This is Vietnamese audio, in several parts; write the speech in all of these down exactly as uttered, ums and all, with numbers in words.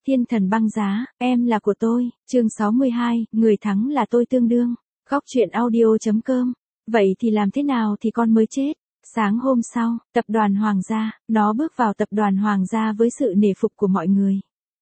Thiên thần băng giá, em là của tôi, chương sáu mươi hai, người thắng là tôi tương đương. Góc truyện audio chấm com. Vậy thì làm thế nào thì con mới chết? Sáng hôm sau, tập đoàn Hoàng gia, nó bước vào tập đoàn Hoàng gia với sự nể phục của mọi người.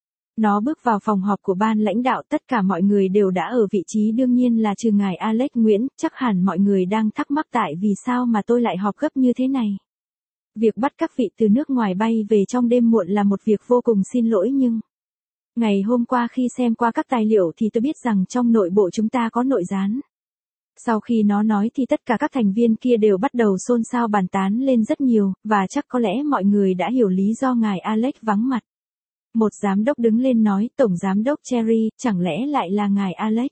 Nó bước vào phòng họp của ban lãnh đạo, tất cả mọi người đều đã ở vị trí, đương nhiên là trừ ngài Alex Nguyễn, chắc hẳn mọi người đang thắc mắc tại vì sao mà tôi lại họp gấp như thế này. Việc bắt các vị từ nước ngoài bay về trong đêm muộn là một việc vô cùng xin lỗi, nhưng ngày hôm qua khi xem qua các tài liệu thì tôi biết rằng trong nội bộ chúng ta có nội gián. Sau khi nó nói thì tất cả các thành viên kia đều bắt đầu xôn xao bàn tán lên rất nhiều, và chắc có lẽ mọi người đã hiểu lý do ngài Alex vắng mặt. Một giám đốc đứng lên nói, Tổng giám đốc Cherry, chẳng lẽ lại là ngài Alex?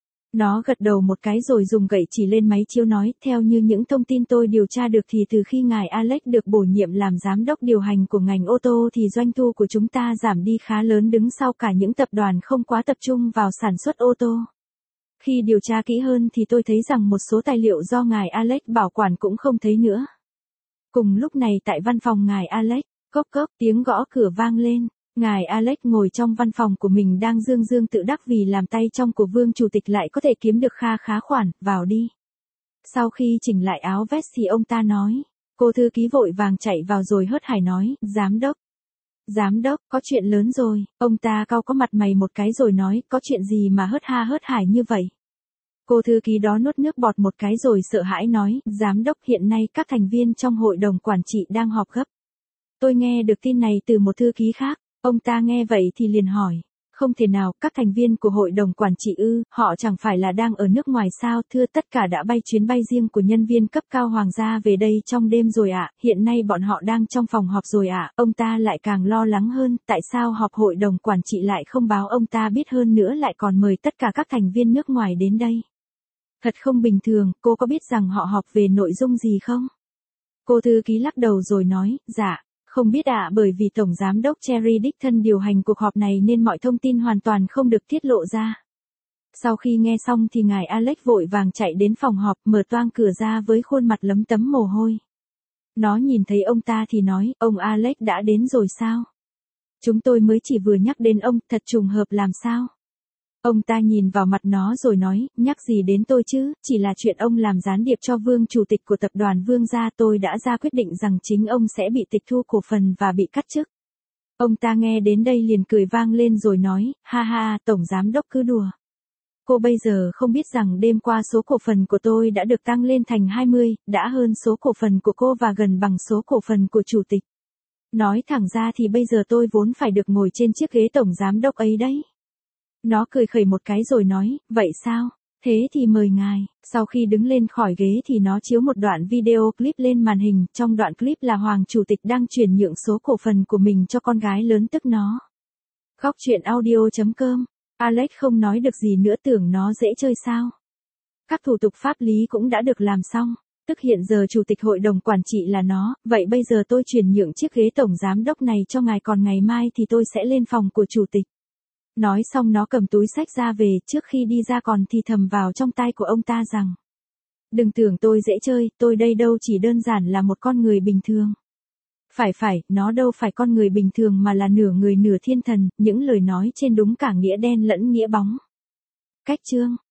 Nó gật đầu một cái rồi dùng gậy chỉ lên máy chiếu nói, theo như những thông tin tôi điều tra được thì từ khi ngài Alex được bổ nhiệm làm giám đốc điều hành của ngành ô tô thì doanh thu của chúng ta giảm đi khá lớn, đứng sau cả những tập đoàn không quá tập trung vào sản xuất ô tô. Khi điều tra kỹ hơn thì tôi thấy rằng một số tài liệu do ngài Alex bảo quản cũng không thấy nữa. Cùng lúc này tại văn phòng ngài Alex, cốc cốc tiếng gõ cửa vang lên. Ngài Alex ngồi trong văn phòng của mình đang dương dương tự đắc vì làm tay trong của Vương Chủ tịch lại có thể kiếm được kha khá khoản, vào đi. Sau khi chỉnh lại áo vest thì ông ta nói, cô thư ký vội vàng chạy vào rồi hớt hải nói, giám đốc. Giám đốc, có chuyện lớn rồi, ông ta cau có mặt mày một cái rồi nói, có chuyện gì mà hớt ha hớt hải như vậy? Cô thư ký đó nuốt nước bọt một cái rồi sợ hãi nói, giám đốc, hiện nay các thành viên trong hội đồng quản trị đang họp gấp. Tôi nghe được tin này từ một thư ký khác. Ông ta nghe vậy thì liền hỏi, không thể nào, các thành viên của hội đồng quản trị ư, họ chẳng phải là đang ở nước ngoài sao? Thưa, tất cả đã bay chuyến bay riêng của nhân viên cấp cao Hoàng gia về đây trong đêm rồi ạ, hiện nay bọn họ đang trong phòng họp rồi ạ. Ông ta lại càng lo lắng hơn, tại sao họp hội đồng quản trị lại không báo ông ta biết, hơn nữa lại còn mời tất cả các thành viên nước ngoài đến đây. Thật không bình thường, cô có biết rằng họ họp về nội dung gì không? Cô thư ký lắc đầu rồi nói, dạ. Không biết ạ, bởi vì Tổng Giám đốc Cherry đích thân điều hành cuộc họp này nên mọi thông tin hoàn toàn không được tiết lộ ra. Sau khi nghe xong thì ngài Alex vội vàng chạy đến phòng họp, mở toang cửa ra với khuôn mặt lấm tấm mồ hôi. Nó nhìn thấy ông ta thì nói, ông Alex đã đến rồi sao? Chúng tôi mới chỉ vừa nhắc đến ông, thật trùng hợp làm sao? Ông ta nhìn vào mặt nó rồi nói, nhắc gì đến tôi chứ, chỉ là chuyện ông làm gián điệp cho Vương Chủ tịch của tập đoàn Vương gia, tôi đã ra quyết định rằng chính ông sẽ bị tịch thu cổ phần và bị cắt chức. Ông ta nghe đến đây liền cười vang lên rồi nói, ha ha, Tổng Giám đốc cứ đùa. Cô bây giờ không biết rằng đêm qua số cổ phần của tôi đã được tăng lên thành hai mươi, đã hơn số cổ phần của cô và gần bằng số cổ phần của Chủ tịch. Nói thẳng ra thì bây giờ tôi vốn phải được ngồi trên chiếc ghế Tổng Giám đốc ấy đấy. Nó cười khẩy một cái rồi nói, vậy sao? Thế thì mời ngài. Sau khi đứng lên khỏi ghế thì nó chiếu một đoạn video clip lên màn hình, trong đoạn clip là Hoàng Chủ tịch đang chuyển nhượng số cổ phần của mình cho con gái lớn tức nó. Góc truyện audio chấm com. Alex không nói được gì nữa, tưởng nó dễ chơi sao? Các thủ tục pháp lý cũng đã được làm xong. Tức hiện giờ Chủ tịch hội đồng quản trị là nó, vậy bây giờ tôi chuyển nhượng chiếc ghế Tổng Giám đốc này cho ngài, còn ngày mai thì tôi sẽ lên phòng của Chủ tịch. Nói xong nó cầm túi xách ra về, trước khi đi ra còn thì thầm vào trong tai của ông ta rằng, đừng tưởng tôi dễ chơi, tôi đây đâu chỉ đơn giản là một con người bình thường. Phải phải, nó đâu phải con người bình thường mà là nửa người nửa thiên thần, những lời nói trên đúng cả nghĩa đen lẫn nghĩa bóng. Cách chương